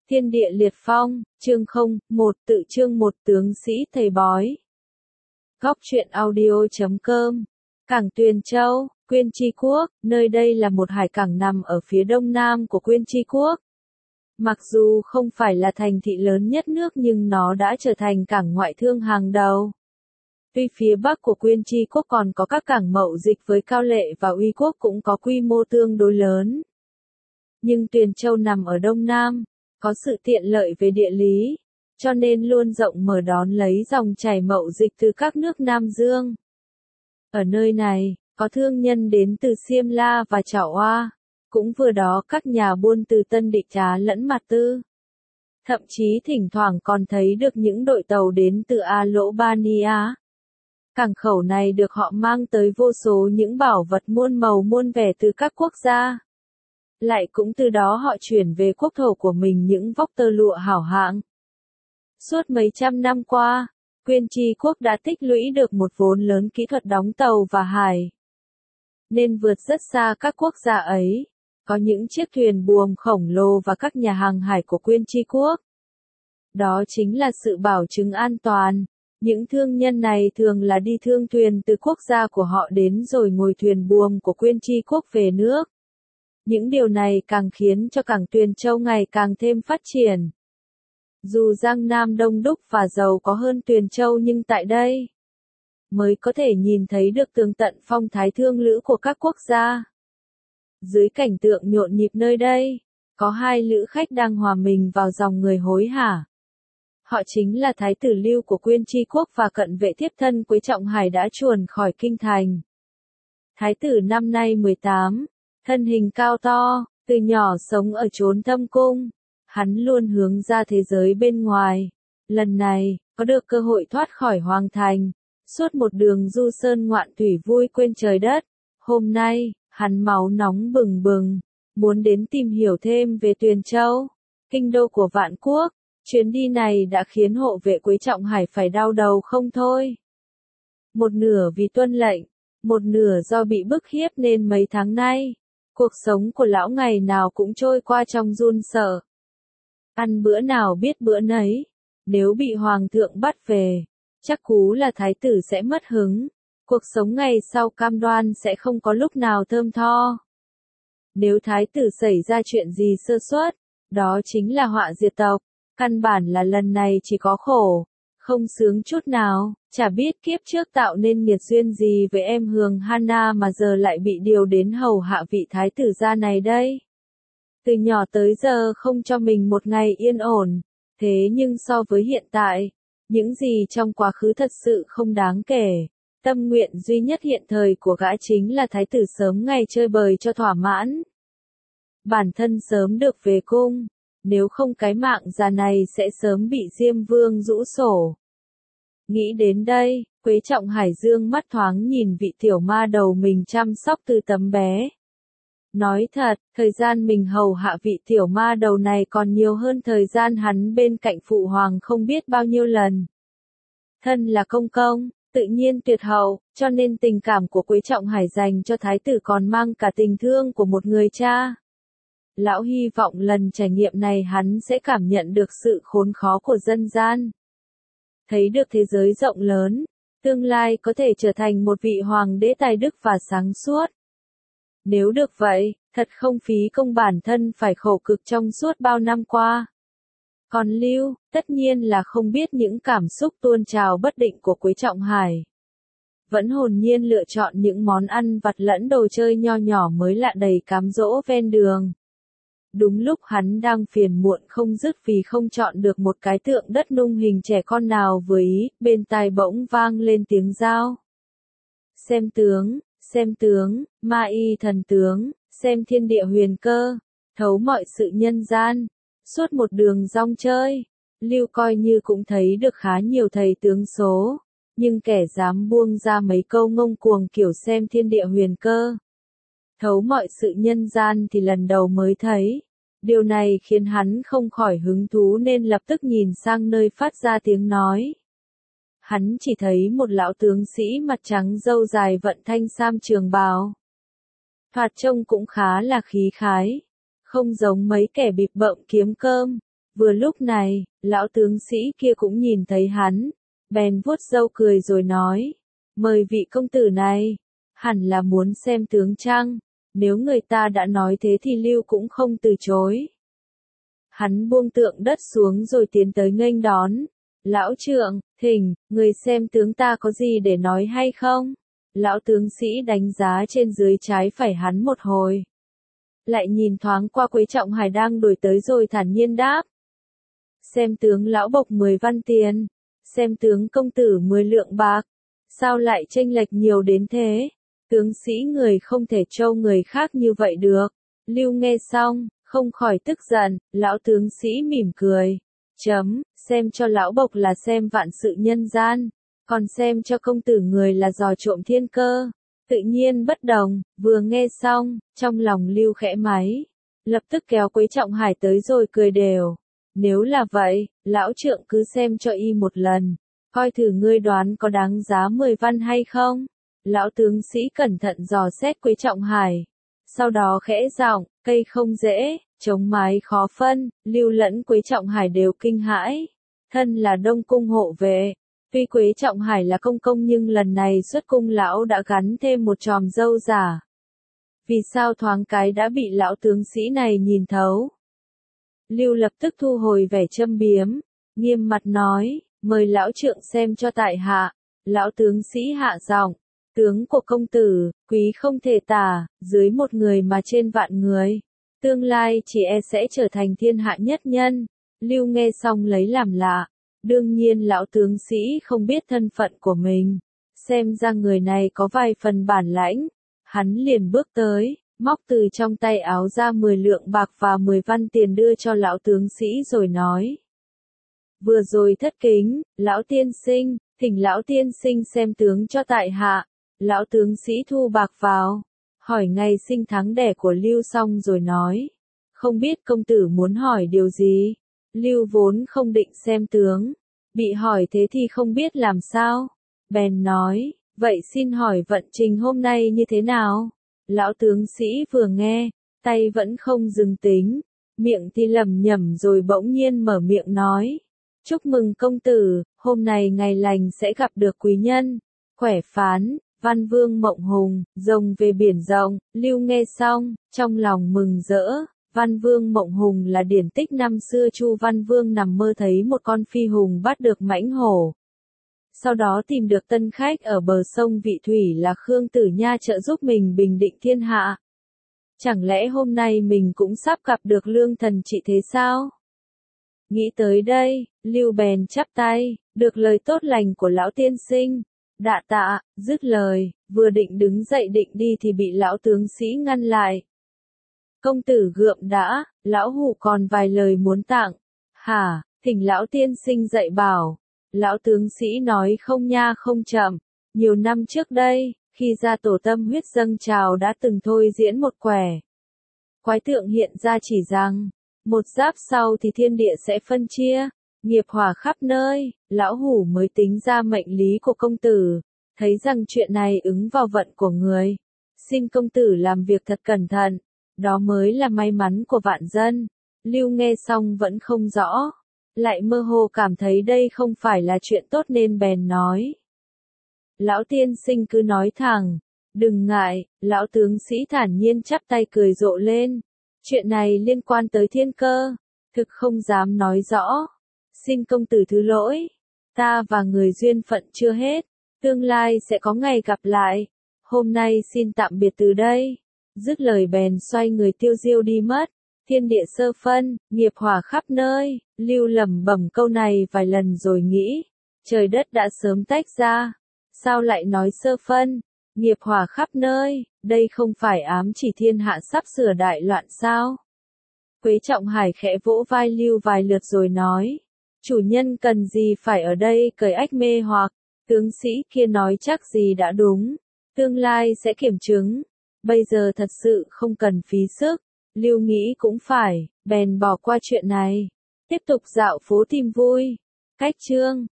Thiên địa liệt phong, chương 1, tự chương một tướng sĩ thầy bói. Góc truyện audio.com. Cảng Tuyền Châu, Quyên Tri Quốc, nơi đây là một hải cảng nằm ở phía đông nam của Quyên Tri Quốc. Mặc dù không phải là thành thị lớn nhất nước nhưng nó đã trở thành cảng ngoại thương hàng đầu. Tuy phía bắc của Quyên Tri Quốc còn có các cảng mậu dịch với Cao Lệ và Uy Quốc cũng có quy mô tương đối lớn. Nhưng Tuyền Châu nằm ở đông nam, có sự tiện lợi về địa lý, cho nên luôn rộng mở đón lấy dòng chảy mậu dịch từ các nước Nam Dương. Ở nơi này, có thương nhân đến từ Xiêm La và Chảo Oa, cũng vừa đó các nhà buôn từ Tân Định Trá lẫn Mạt Tư. Thậm chí thỉnh thoảng còn thấy được những đội tàu đến từ Albania. Cảng khẩu này được họ mang tới vô số những bảo vật muôn màu muôn vẻ từ các quốc gia. Lại cũng từ đó họ chuyển về quốc thổ của mình những vóc tơ lụa hảo hạng. Suốt mấy trăm năm qua, Quyên Tri Quốc đã tích lũy được một vốn lớn kỹ thuật đóng tàu và hải, nên vượt rất xa các quốc gia ấy. Có những chiếc thuyền buồm khổng lồ và các nhà hàng hải của Quyên Tri Quốc. Đó chính là sự bảo chứng an toàn. Những thương nhân này thường là đi thương thuyền từ quốc gia của họ đến rồi ngồi thuyền buồm của Quyên Tri Quốc về nước. Những điều này càng khiến cho cảng Tuyền Châu ngày càng thêm phát triển. Dù Giang Nam đông đúc và giàu có hơn Tuyền Châu nhưng tại đây mới có thể nhìn thấy được tường tận phong thái thương lữ của các quốc gia. Dưới cảnh tượng nhộn nhịp nơi đây, có hai lữ khách đang hòa mình vào dòng người hối hả. Họ chính là Thái tử Lưu của Quyên Tri Quốc và cận vệ thiếp thân Quế Trọng Hải đã chuồn khỏi kinh thành. Thái tử năm nay 18. Thân hình cao to, từ nhỏ sống ở chốn thâm cung, hắn luôn hướng ra thế giới bên ngoài. Lần này, có được cơ hội thoát khỏi hoàng thành, suốt một đường du sơn ngoạn thủy vui quên trời đất. Hôm nay, hắn máu nóng bừng bừng, muốn đến tìm hiểu thêm về Tuyền Châu, kinh đô của vạn quốc. Chuyến đi này đã khiến hộ vệ Quế Trọng Hải phải đau đầu không thôi. Một nửa vì tuân lệnh, một nửa do bị bức hiếp nên mấy tháng nay, cuộc sống của lão ngày nào cũng trôi qua trong run sợ. Ăn bữa nào biết bữa nấy, nếu bị hoàng thượng bắt về, chắc cú là thái tử sẽ mất hứng, cuộc sống ngày sau cam đoan sẽ không có lúc nào thơm tho. Nếu thái tử xảy ra chuyện gì sơ suất, đó chính là họa diệt tộc, căn bản là lần này chỉ có khổ, không sướng chút nào. Chả biết kiếp trước tạo nên nghiệt duyên gì với em Hường Hana mà giờ lại bị điều đến hầu hạ vị thái tử gia này đây. Từ nhỏ tới giờ không cho mình một ngày yên ổn, thế nhưng so với hiện tại, những gì trong quá khứ thật sự không đáng kể. Tâm nguyện duy nhất hiện thời của gã chính là thái tử sớm ngày chơi bời cho thỏa mãn. Bản thân sớm được về cung, nếu không cái mạng già này sẽ sớm bị Diêm Vương rũ sổ. Nghĩ đến đây, Quế Trọng Hải dương mắt thoáng nhìn vị tiểu ma đầu mình chăm sóc từ tấm bé. Nói thật, thời gian mình hầu hạ vị tiểu ma đầu này còn nhiều hơn thời gian hắn bên cạnh phụ hoàng không biết bao nhiêu lần. Thân là công công, tự nhiên tuyệt hậu, cho nên tình cảm của Quế Trọng Hải dành cho thái tử còn mang cả tình thương của một người cha. Lão hy vọng lần trải nghiệm này hắn sẽ cảm nhận được sự khốn khó của dân gian. Thấy được thế giới rộng lớn, tương lai có thể trở thành một vị hoàng đế tài đức và sáng suốt. Nếu được vậy, thật không phí công bản thân phải khổ cực trong suốt bao năm qua. Còn Lưu, tất nhiên là không biết những cảm xúc tuôn trào bất định của Quế Trọng Hải. Vẫn hồn nhiên lựa chọn những món ăn vặt lẫn đồ chơi nho nhỏ mới lạ đầy cám dỗ ven đường. Đúng lúc hắn đang phiền muộn không dứt vì không chọn được một cái tượng đất nung hình trẻ con nào vừa ý, bên tai bỗng vang lên tiếng giao. Xem tướng, ma y thần tướng, xem thiên địa huyền cơ, thấu mọi sự nhân gian. Suốt một đường rong chơi, Lưu coi như cũng thấy được khá nhiều thầy tướng số, nhưng kẻ dám buông ra mấy câu ngông cuồng kiểu xem thiên địa huyền cơ, thấu mọi sự nhân gian thì lần đầu mới thấy. Điều này khiến hắn không khỏi hứng thú nên lập tức nhìn sang nơi phát ra tiếng nói. Hắn chỉ thấy một lão tướng sĩ mặt trắng râu dài vận thanh sam trường bào. Thoạt trông cũng khá là khí khái, không giống mấy kẻ bịp bợm kiếm cơm. Vừa lúc này, lão tướng sĩ kia cũng nhìn thấy hắn, bèn vuốt râu cười rồi nói, mời vị công tử này, hẳn là muốn xem tướng chăng, nếu người ta đã nói thế thì Lưu cũng không từ chối. Hắn buông tượng đất xuống rồi tiến tới nghênh đón, lão trượng, thỉnh, người xem tướng ta có gì để nói hay không? Lão tướng sĩ đánh giá trên dưới trái phải hắn một hồi. Lại nhìn thoáng qua Quế Trọng Hải đang đuổi tới rồi thản nhiên đáp. Xem tướng lão bộc 10 văn tiền, xem tướng công tử 10 lượng bạc, sao lại chênh lệch nhiều đến thế? Tướng sĩ người không thể trâu người khác như vậy được. Lưu nghe xong, không khỏi tức giận, lão tướng sĩ mỉm cười. Xem cho lão bộc là xem vạn sự nhân gian, còn xem cho công tử người là dò trộm thiên cơ. Tự nhiên bất đồng, vừa nghe xong, trong lòng Lưu khẽ máy, lập tức kéo Quế Trọng Hải tới rồi cười đều. Nếu là vậy, lão trượng cứ xem cho y một lần, coi thử ngươi đoán có đáng giá 10 văn hay không. Lão tướng sĩ cẩn thận dò xét Quế Trọng Hải, sau đó khẽ giọng, cây không dễ, chống mái khó phân, Lưu lẫn Quế Trọng Hải đều kinh hãi. Thân là Đông Cung hộ vệ, tuy Quế Trọng Hải là công công nhưng lần này xuất cung lão đã gắn thêm một chòm râu giả. Vì sao thoáng cái đã bị lão tướng sĩ này nhìn thấu? Lưu lập tức thu hồi vẻ châm biếm, nghiêm mặt nói, mời lão trượng xem cho tại hạ. Lão tướng sĩ hạ giọng, tướng của công tử, quý không thể tả, dưới một người mà trên vạn người. Tương lai chỉ e sẽ trở thành thiên hạ nhất nhân. Lưu nghe xong lấy làm lạ. Đương nhiên lão tướng sĩ không biết thân phận của mình. Xem ra người này có vài phần bản lãnh. Hắn liền bước tới, móc từ trong tay áo ra 10 lượng bạc và 10 văn tiền đưa cho lão tướng sĩ rồi nói. Vừa rồi thất kính, lão tiên sinh, thỉnh lão tiên sinh xem tướng cho tại hạ. Lão tướng sĩ thu bạc vào, hỏi ngày sinh tháng đẻ của Lưu xong rồi nói. Không biết công tử muốn hỏi điều gì? Lưu vốn không định xem tướng, bị hỏi thế thì không biết làm sao. Bèn nói, vậy xin hỏi vận trình hôm nay như thế nào? Lão tướng sĩ vừa nghe, tay vẫn không dừng tính, miệng thì lẩm nhẩm rồi bỗng nhiên mở miệng nói. Chúc mừng công tử, hôm nay ngày lành sẽ gặp được quý nhân. Khỏe phán, Văn Vương Mộng Hùng, rồng về biển rộng. Lưu nghe xong, trong lòng mừng rỡ. Văn Vương Mộng Hùng là điển tích năm xưa Chu Văn Vương nằm mơ thấy một con phi hùng bắt được mãnh hổ. Sau đó tìm được tân khách ở bờ sông Vị Thủy là Khương Tử Nha trợ giúp mình bình định thiên hạ. Chẳng lẽ hôm nay mình cũng sắp gặp được lương thần trị thế sao? Nghĩ tới đây, Lưu bèn chắp tay, được lời tốt lành của lão tiên sinh. Đạ tạ, dứt lời, vừa định đứng dậy định đi thì bị lão tướng sĩ ngăn lại. Công tử gượng đã, lão hủ còn vài lời muốn tặng. Hả, thỉnh lão tiên sinh dạy bảo. Lão tướng sĩ nói không nha không chậm. Nhiều năm trước đây, khi ra tổ tâm huyết dâng trào đã từng thôi diễn một quẻ. Quái tượng hiện ra chỉ rằng, một giáp sau thì thiên địa sẽ phân chia, nghiệp hỏa khắp nơi. Lão hủ mới tính ra mệnh lý của công tử, thấy rằng chuyện này ứng vào vận của người. Xin công tử làm việc thật cẩn thận, đó mới là may mắn của vạn dân. Lưu nghe xong vẫn không rõ, lại mơ hồ cảm thấy đây không phải là chuyện tốt nên bèn nói. Lão tiên sinh cứ nói thẳng, đừng ngại. Lão tướng sĩ thản nhiên chắp tay cười rộ lên. Chuyện này liên quan tới thiên cơ, thực không dám nói rõ. Xin công tử thứ lỗi, ta và người duyên phận chưa hết, tương lai sẽ có ngày gặp lại. Hôm nay xin tạm biệt từ đây. Dứt lời bèn xoay người tiêu diêu đi mất. Thiên địa sơ phân, nghiệp hỏa khắp nơi. Lưu lẩm bẩm câu này vài lần rồi nghĩ, trời đất đã sớm tách ra, sao lại nói sơ phân, nghiệp hỏa khắp nơi, đây không phải ám chỉ thiên hạ sắp sửa đại loạn sao? Quế Trọng Hải khẽ vỗ vai Lưu vài lượt rồi nói, chủ nhân cần gì phải ở đây cởi ách mê hoặc, tướng sĩ kia nói chắc gì đã đúng, tương lai sẽ kiểm chứng, bây giờ thật sự không cần phí sức. Lưu nghĩ cũng phải, bèn bỏ qua chuyện này, tiếp tục dạo phố tìm vui. Cách chương